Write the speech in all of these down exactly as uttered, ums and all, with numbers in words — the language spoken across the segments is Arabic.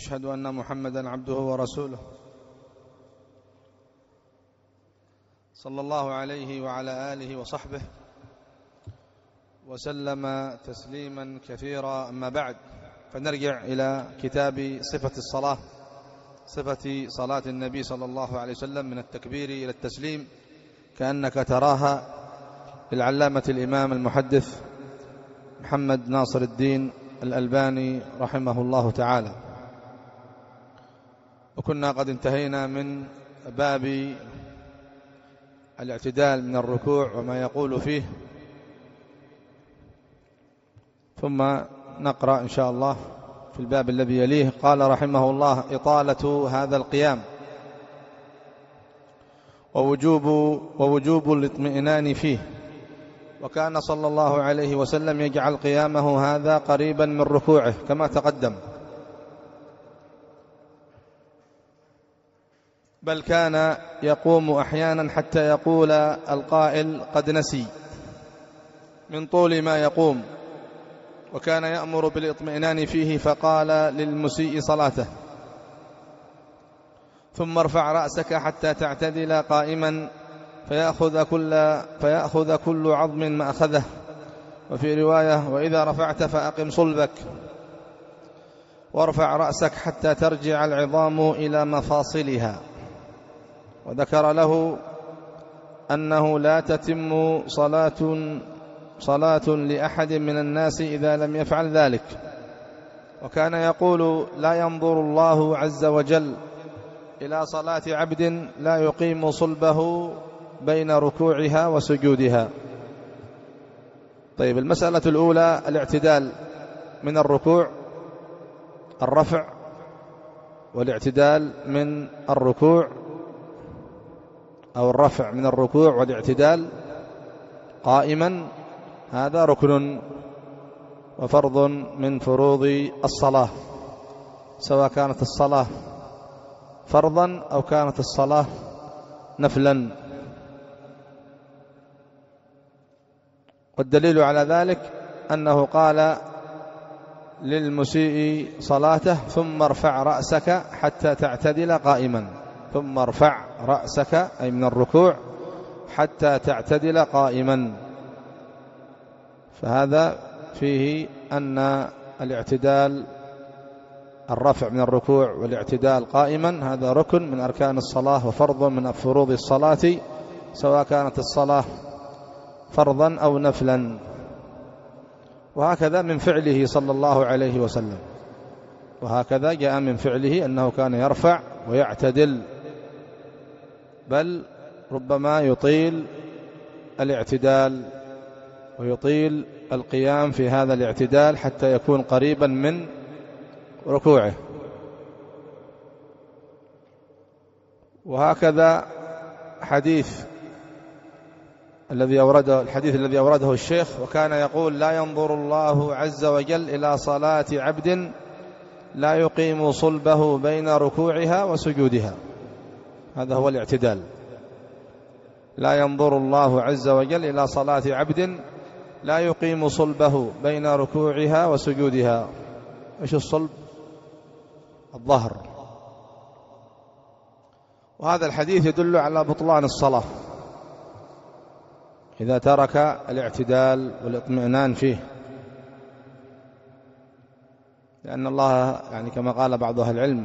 أشهد أن محمدا عبده ورسوله صلى الله عليه وعلى آله وصحبه وسلم تسليما كثيرا. أما بعد، فنرجع إلى كتاب صفة الصلاة، صفة صلاة النبي صلى الله عليه وسلم من التكبير إلى التسليم كأنك تراها للعلامة الإمام المحدث محمد ناصر الدين الألباني رحمه الله تعالى. وكنا قد انتهينا من باب الاعتدال من الركوع وما يقول فيه، ثم نقرأ إن شاء الله في الباب الذي يليه. قال رحمه الله: إطالة هذا القيام ووجوب, ووجوب الاطمئنان فيه. وكان صلى الله عليه وسلم يجعل قيامه هذا قريبا من ركوعه كما تقدم، بل كان يقوم أحيانا حتى يقول القائل قد نسي من طول ما يقوم، وكان يأمر بالاطمئنان فيه، فقال للمسيء صلاته: ثم ارفع رأسك حتى تعتدل قائما فيأخذ كل, فيأخذ كل عظم ما أخذه. وفي رواية: وإذا رفعت فأقم صلبك وارفع رأسك حتى ترجع العظام إلى مفاصلها. وذكر له أنه لا تتم صلاة صلاة لأحد من الناس إذا لم يفعل ذلك. وكان يقول: لا ينظر الله عز وجل إلى صلاة عبد لا يقيم صلبه بين ركوعها وسجودها. طيب، المسألة الأولى الاعتدال من الركوع، الرفع والاعتدال من الركوع، أو الرفع من الركوع والاعتدال قائما، هذا ركن وفرض من فروض الصلاة، سواء كانت الصلاة فرضا أو كانت الصلاة نفلا. والدليل على ذلك أنه قال للمسيء صلاته: ثم ارفع رأسك حتى تعتدل قائما. ثم ارفع رأسك أي من الركوع حتى تعتدل قائما. فهذا فيه أن الاعتدال، الرفع من الركوع والاعتدال قائما، هذا ركن من أركان الصلاة وفرض من فروض الصلاة، سواء كانت الصلاة فرضا أو نفلا. وهكذا من فعله صلى الله عليه وسلم، وهكذا جاء من فعله أنه كان يرفع ويعتدل، بل ربما يطيل الاعتدال ويطيل القيام في هذا الاعتدال حتى يكون قريبا من ركوعه. وهكذا حديث الذي أورده الحديث الذي أورده الشيخ: وكان يقول: لا ينظر الله عز وجل إلى صلاة عبد لا يقيم صلبه بين ركوعها وسجودها. هذا هو الاعتدال. لا ينظر الله عز وجل إلى صلاة عبد لا يقيم صلبه بين ركوعها وسجودها. إيش الصلب؟ الظهر. وهذا الحديث يدل على بطلان الصلاة إذا ترك الاعتدال والاطمئنان فيه، لأن الله يعني كما قال بعض أهل العلم: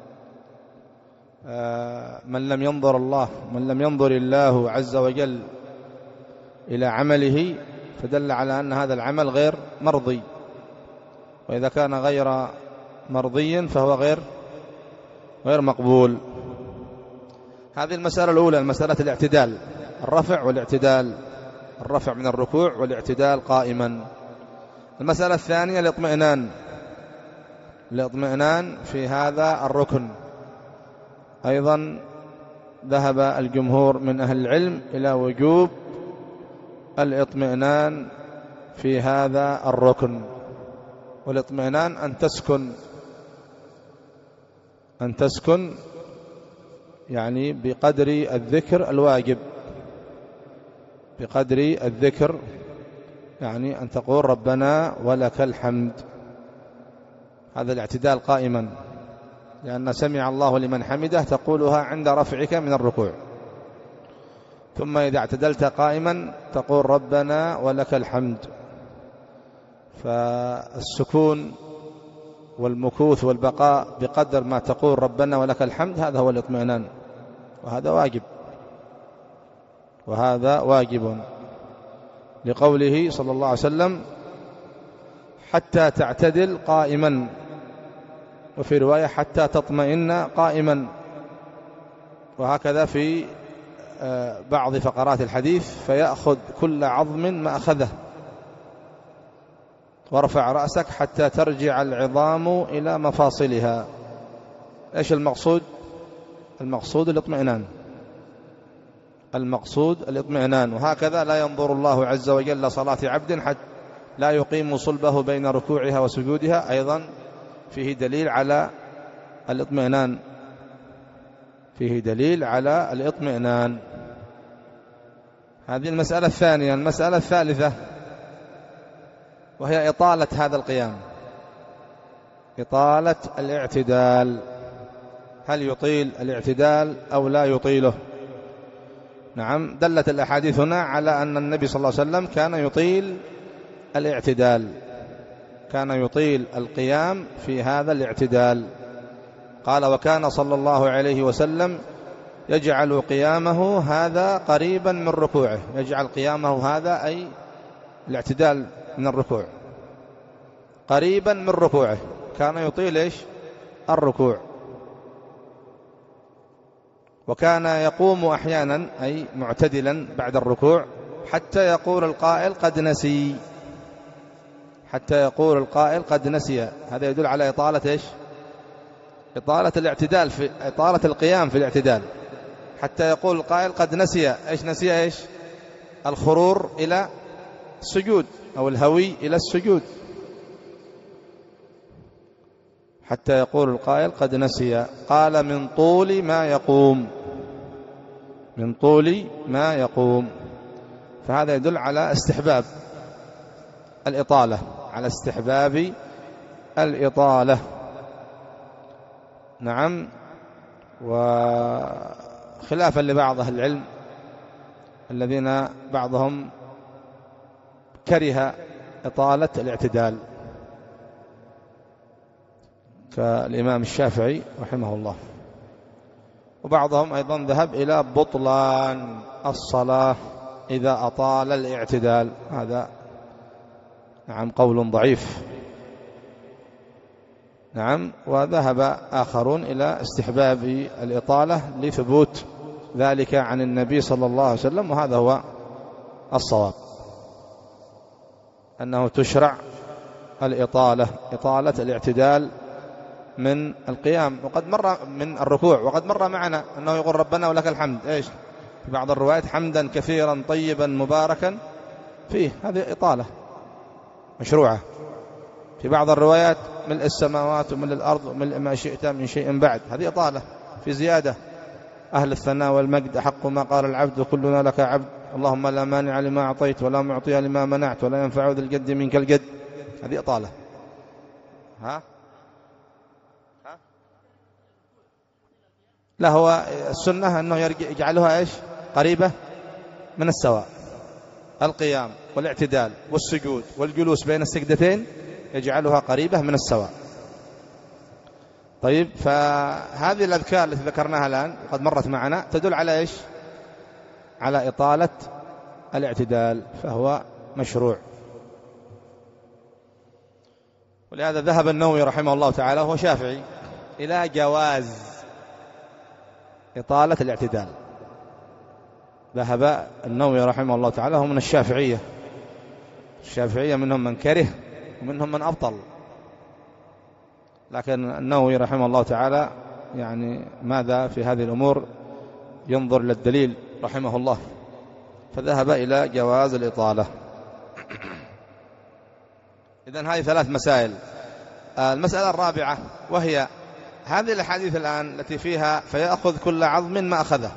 من لم ينظر الله من لم ينظر الله عز وجل إلى عمله فدل على أن هذا العمل غير مرضي، وإذا كان غير مرضي فهو غير غير مقبول. هذه المسألة الأولى، المسألة الاعتدال، الرفع والاعتدال، الرفع من الركوع والاعتدال قائما. المسألة الثانية الاطمئنان، الاطمئنان في هذا الركن. أيضا ذهب الجمهور من أهل العلم إلى وجوب الاطمئنان في هذا الركن. والاطمئنان أن تسكن أن تسكن يعني بقدر الذكر الواجب، بقدر الذكر، يعني أن تقول: ربنا ولك الحمد. هذا الاعتدال قائما. لأن سمع الله لمن حمده تقولها عند رفعك من الركوع. ثم إذا اعتدلت قائما تقول ربنا ولك الحمد. فالسكون والمكوث والبقاء بقدر ما تقول ربنا ولك الحمد هذا هو الاطمئنان، وهذا واجب، وهذا واجب لقوله صلى الله عليه وسلم حتى تعتدل قائما، وفي رواية حتى تطمئن قائما. وهكذا في بعض فقرات الحديث فيأخذ كل عظم ما أخذه، وارفع رأسك حتى ترجع العظام إلى مفاصلها. إيش المقصود؟ المقصود الاطمئنان، المقصود الاطمئنان. وهكذا لا ينظر الله عز وجل صلاة عبد حتى لا يقيم صلبه بين ركوعها وسجودها، أيضا فيه دليل على الاطمئنان، فيه دليل على الاطمئنان. هذه المسألة الثانية. المسألة الثالثة وهي إطالة هذا القيام، إطالة الاعتدال. هل يطيل الاعتدال أو لا يطيله؟ نعم، دلت الأحاديث هنا على أن النبي صلى الله عليه وسلم كان يطيل الاعتدال، كان يطيل القيام في هذا الاعتدال. قال وكان صلى الله عليه وسلم يجعل قيامه هذا قريبا من ركوعه. يجعل قيامه هذا أي الاعتدال من الركوع قريبا من ركوعه، كان يطيل إيش؟ الركوع. وكان يقوم أحيانا أي معتدلا بعد الركوع حتى يقول القائل قد نسي، حتى يقول القائل قد نسي. هذا يدل على إطالة إيش؟ إطالة الاعتدال، في إطالة القيام في الاعتدال، حتى يقول القائل قد نسي. إيش نسي؟ إيش؟ الخرور إلى السجود أو الهوي إلى السجود، حتى يقول القائل قد نسي. قال من طول ما يقوم، من طول ما يقوم. فهذا يدل على استحباب الإطالة، على استحباب الإطالة. نعم. وخلافا لبعض أهل العلم الذين بعضهم كره إطالة الاعتدال كالإمام الشافعي رحمه الله، وبعضهم أيضا ذهب إلى بطلان الصلاة إذا أطال الاعتدال. هذا نعم قول ضعيف. نعم. وذهب آخرون إلى استحباب الإطالة لثبوت ذلك عن النبي صلى الله عليه وسلم، وهذا هو الصواب، أنه تشرع الإطالة، إطالة الاعتدال من القيام. وقد مر من الركوع، وقد مر معنا أنه يقول ربنا ولك الحمد، إيش في بعض الروايات حمدا كثيرا طيبا مباركا فيه، هذه إطالة مشروعة. في بعض الروايات ملء السماوات وملء الأرض وملء ما شئت من شيء بعد، هذه إطالة. في زيادة أهل الثناء والمجد أحق ما قال العبد وكلنا لك عبد، اللهم لا مانع لما أعطيت ولا معطي لما منعت ولا ينفع ذي الجد منك الجد، هذه إطالة. ها؟ ها؟ لا، هو السنة أنه يجعلها إيش؟ قريبة من السواء. القيام والاعتدال والسجود والجلوس بين السجدتين يجعلها قريبة من السواء. طيب، فهذه الأذكار التي ذكرناها الآن قد مرت معنا تدل على إيش؟ على إطالة الاعتدال، فهو مشروع. ولهذا ذهب النووي رحمه الله تعالى وهو شافعي إلى جواز إطالة الاعتدال. ذهب النووي رحمه الله تعالى هو من الشافعية، الشافعية منهم من كره ومنهم من أبطل، لكن النووي رحمه الله تعالى يعني ماذا في هذه الأمور ينظر للدليل رحمه الله، فذهب إلى جواز الإطالة. إذن هذه ثلاث مسائل. المسألة الرابعة وهي هذه الحديث الآن التي فيها فيأخذ كل عظم ما أخذه،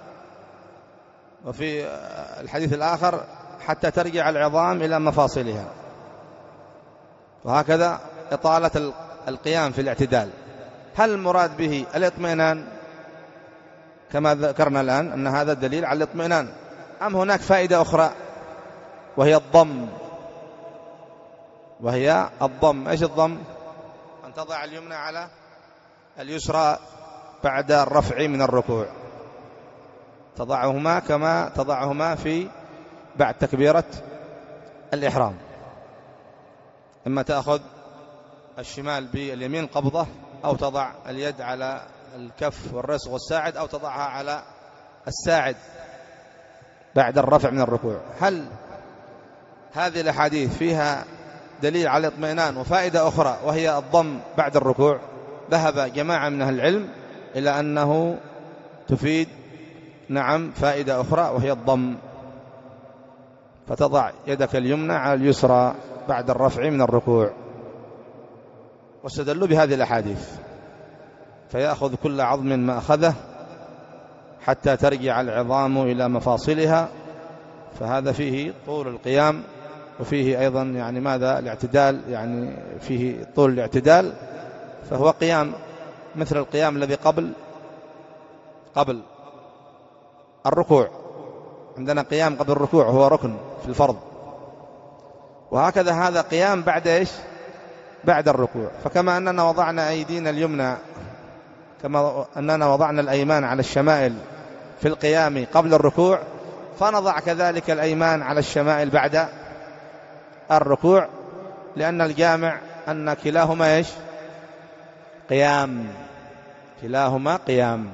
وفي الحديث الآخر حتى ترجع العظام إلى مفاصلها، وهكذا إطالة القيام في الاعتدال. هل المراد به الاطمئنان كما ذكرنا الآن أن هذا دليل على الاطمئنان، أم هناك فائدة أخرى وهي الضم؟ وهي الضم. إيش الضم؟ أن تضع اليمنى على اليسرى بعد الرفع من الركوع، تضعهما كما تضعهما في بعد تكبيرة الإحرام. إما تأخذ الشمال باليمين قبضة، أو تضع اليد على الكف والرسغ والساعد، أو تضعها على الساعد بعد الرفع من الركوع. هل هذه الأحاديث فيها دليل على الاطمئنان وفائدة أخرى وهي الضم بعد الركوع؟ ذهب جماعة من أهل العلم إلى أنه تفيد نعم فائدة أخرى وهي الضم، فتضع يدك اليمنى على اليسرى بعد الرفع من الركوع، واستدلوا بهذه الأحاديث، فيأخذ كل عظم ما أخذه حتى ترجع العظام إلى مفاصلها، فهذا فيه طول القيام، وفيه أيضا يعني ماذا الاعتدال، يعني فيه طول الاعتدال، فهو قيام مثل القيام الذي قبل قبل الركوع. عندنا قيام قبل الركوع هو ركن في الفرض، وهكذا هذا قيام بعد إيش؟ بعد الركوع. فكما أننا وضعنا أيدينا اليمنى، كما أننا وضعنا الأيمان على الشمائل في القيام قبل الركوع، فنضع كذلك الأيمان على الشمائل بعد الركوع، لأن الجامع أن كلاهما إيش؟ قيام، كلاهما قيام.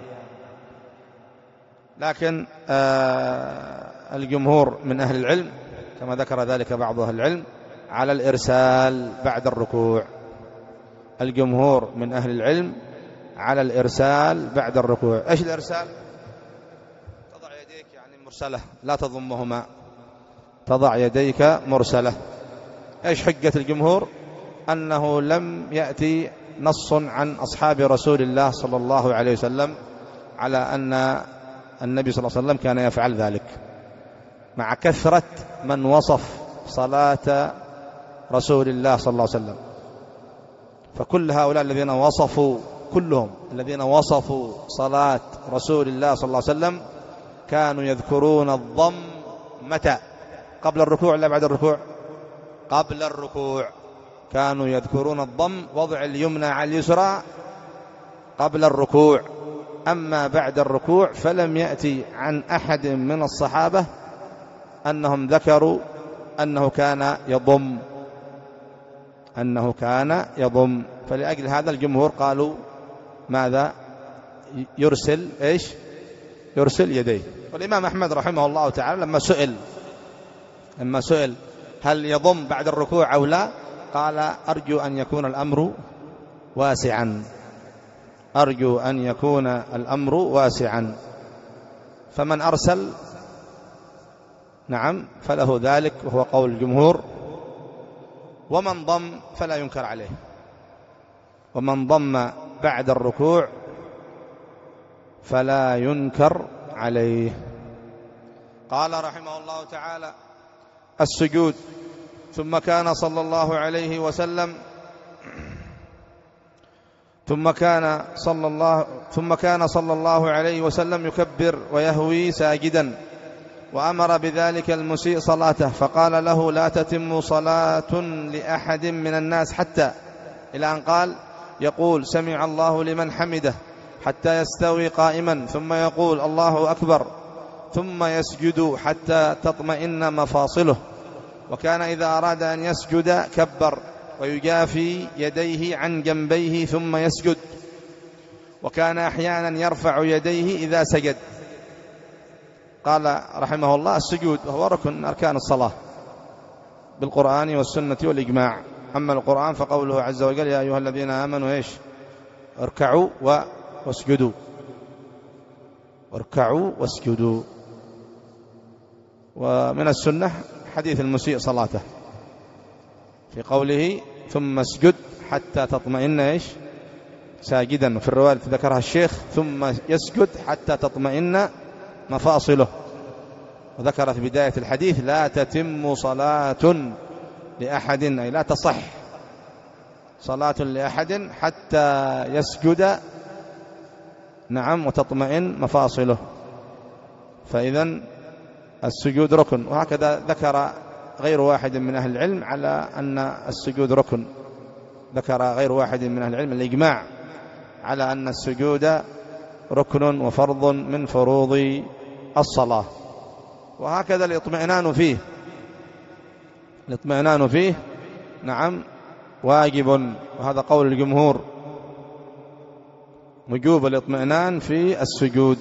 لكن آه الجمهور من أهل العلم كما ذكر ذلك بعض أهل العلم على الإرسال بعد الركوع. الجمهور من أهل العلم على الإرسال بعد الركوع. إيش الإرسال؟ تضع يديك يعني مرسلة، لا تضمهما، تضع يديك مرسلة. إيش حجة الجمهور؟ أنه لم يأتي نص عن أصحاب رسول الله صلى الله عليه وسلم على أن النبي صلى الله عليه وسلم كان يفعل ذلك، مع كثرة من وصف صلاة رسول الله صلى الله عليه وسلم. فكل هؤلاء الذين وصفوا كلهم الذين وصفوا صلاة رسول الله صلى الله عليه وسلم كانوا يذكرون الضم متى؟ قبل الركوع ولا بعد الركوع؟ قبل الركوع. كانوا يذكرون الضم وضع اليمنى على اليسرى قبل الركوع. أما بعد الركوع فلم يأتي عن أحد من الصحابة أنهم ذكروا أنه كان يضم أنه كان يضم فلأجل هذا الجمهور قالوا ماذا؟ يرسل إيش؟ يرسل يديه. والإمام أحمد رحمه الله تعالى لما سئل لما سئل هل يضم بعد الركوع أو لا، قال أرجو أن يكون الأمر واسعا أرجو أن يكون الأمر واسعا فمن أرسل نعم فله ذلك، وهو قول الجمهور. ومن ضم فلا ينكر عليه، ومن ضم بعد الركوع فلا ينكر عليه. قال رحمه الله تعالى: السجود. ثم كان صلى الله عليه وسلم ثم كان صلى الله ثم كان صلى الله عليه وسلم يكبر ويهوي ساجدا، وأمر بذلك المسيء صلاته، فقال له: لا تتم صلاة لأحد من الناس حتى، إلى أن قال: يقول سمع الله لمن حمده حتى يستوي قائما، ثم يقول الله أكبر، ثم يسجد حتى تطمئن مفاصله. وكان إذا أراد أن يسجد كبر ويجافي يديه عن جنبيه ثم يسجد، وكان أحيانا يرفع يديه إذا سجد. قال رحمه الله: السجود وهو ركن أركان الصلاة بالقرآن والسنة والإجماع. أما القرآن فقوله عز وجل: يا أيها الذين آمنوا إيش؟ اركعوا واسجدوا اركعوا واسجدوا. ومن السنة حديث المسيء صلاته في قوله: ثم اسجد حتى تطمئن إيش؟ ساجدا. وفي الرواية ذكرها الشيخ: ثم يسجد حتى تطمئن مفاصله. وذكر في بداية الحديث: لا تتم صلاة لأحد، أي لا تصح صلاة لأحد حتى يسجد نعم وتطمئن مفاصله. فإذن السجود ركن، وهكذا ذكر غير واحد من أهل العلم على أن السجود ركن، ذكر غير واحد من أهل العلم الإجماع على أن السجود ركن وفرض من فروض الصلاة. وهكذا الاطمئنان فيه، الاطمئنان فيه نعم واجب، وهذا قول الجمهور، وجوب الاطمئنان في السجود.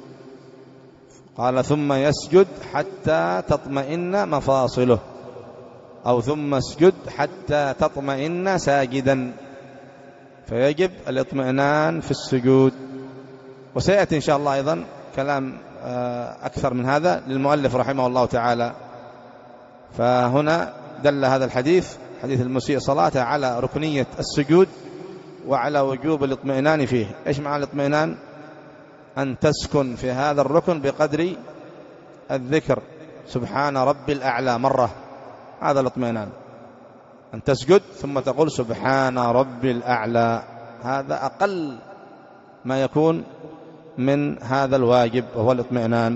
قال ثم يسجد حتى تطمئن مفاصله، أو ثم اسجد حتى تطمئن ساجدا، فيجب الاطمئنان في السجود. وسيأتي إن شاء الله أيضا كلام أكثر من هذا للمؤلف رحمه الله تعالى. فهنا دل هذا الحديث، حديث المسيء صلاته، على ركنية السجود وعلى وجوب الاطمئنان فيه. إيش معنى الاطمئنان؟ أن تسكن في هذا الركن بقدر الذكر سبحان ربي الأعلى مرة، هذا الاطمئنان، أن تسجد ثم تقول سبحان ربي الأعلى، هذا أقل ما يكون من هذا الواجب وهو الاطمئنان.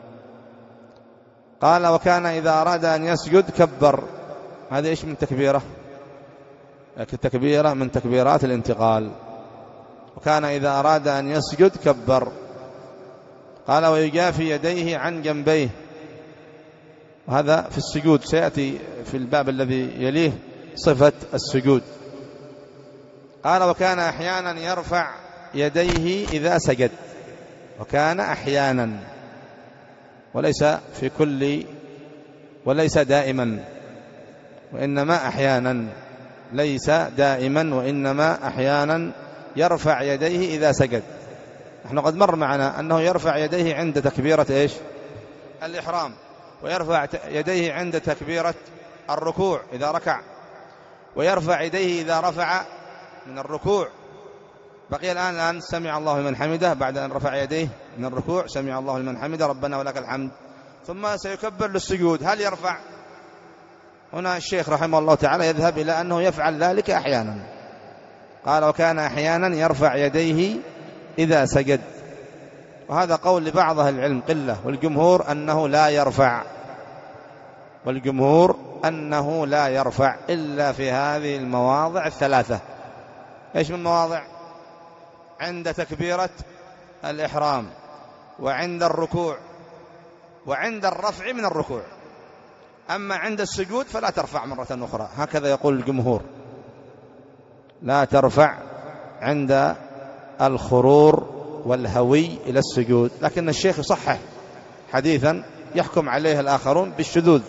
قال وكان إذا أراد أن يسجد كبر. هذا إيش من تكبيرة؟ التكبيرة من تكبيرات الانتقال. وكان إذا أراد أن يسجد كبر. قال ويجافي يديه عن جنبيه، وهذا في السجود، سيأتي في الباب الذي يليه صفة السجود. قال وكان أحيانا يرفع يديه إذا سجد، وكان أحيانا، وليس في كل، وليس دائما، وإنما أحيانا، ليس دائما وإنما أحيانا يرفع يديه إذا سجد. نحن قد مر معنا أنه يرفع يديه عند تكبيرة إيش؟ الإحرام، ويرفع يديه عند تكبيرة الركوع إذا ركع، ويرفع يديه إذا رفع من الركوع. بقي الآن الآن سمع الله لمن حمده، بعد أن رفع يديه من الركوع سمع الله لمن حمده ربنا ولك الحمد، ثم سيكبر للسجود. هل يرفع؟ هنا الشيخ رحمه الله تعالى يذهب إلى أنه يفعل ذلك أحيانا. قال وكان أحيانا يرفع يديه إذا سجد، وهذا قول لبعض أهل العلم قلة، والجمهور أنه لا يرفع، والجمهور أنه لا يرفع إلا في هذه المواضع الثلاثة. إيش من مواضع؟ عند تكبيرة الإحرام، وعند الركوع، وعند الرفع من الركوع. أما عند السجود فلا ترفع مرة أخرى، هكذا يقول الجمهور، لا ترفع عند الخرور والهوي إلى السجود. لكن الشيخ يصحح حديثا يحكم عليه الآخرون بالشذوذ،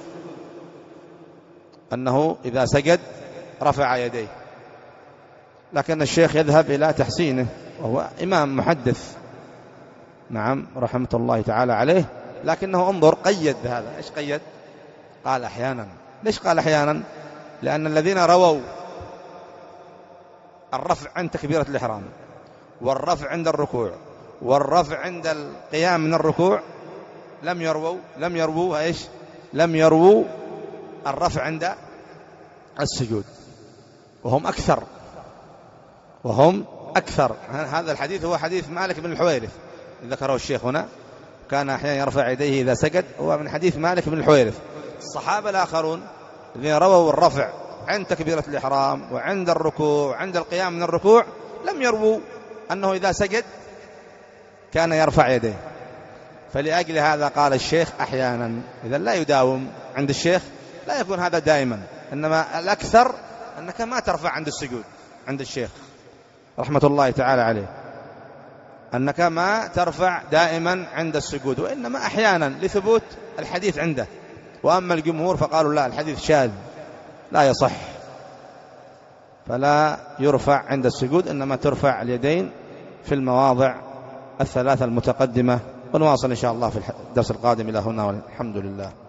أنه إذا سجد رفع يديه، لكن الشيخ يذهب إلى تحسينه، وهو إمام محدث نعم رحمة الله تعالى عليه. لكنه انظر قيد هذا، إيش قيد؟ قال أحيانا. ليش قال أحيانا؟ لأن الذين رووا الرفع عند تكبيرة الإحرام، والرفع عند الركوع، والرفع عند القيام من الركوع، لم يرووا لم يرووا إيش؟ لم يرووا الرفع عند السجود، وهم أكثر وهم أكثر. هذا الحديث هو حديث مالك بن الحويرث ذكره الشيخ هنا، كان أحيانا يرفع يديه إذا سجد، هو من حديث مالك بن الحويرث. الصحابة الآخرون الذين رووا الرفع عند تكبيرة الإحرام وعند الركوع وعند القيام من الركوع لم يرووا أنه إذا سجد كان يرفع يديه، فلأجل هذا قال الشيخ أحيانا. إذا لا يداوم عند الشيخ، لا يكون هذا دائما، إنما الأكثر أنك ما ترفع عند السجود عند الشيخ رحمة الله تعالى عليه، أنك ما ترفع دائما عند السجود، وإنما أحيانا لثبوت الحديث عنده. وأما الجمهور فقالوا لا، الحديث شاذ لا يصح، فلا يرفع عند السجود، إنما ترفع اليدين في المواضع الثلاثة المتقدمة. ونواصل إن شاء الله في الدرس القادم. إلى هنا والحمد لله.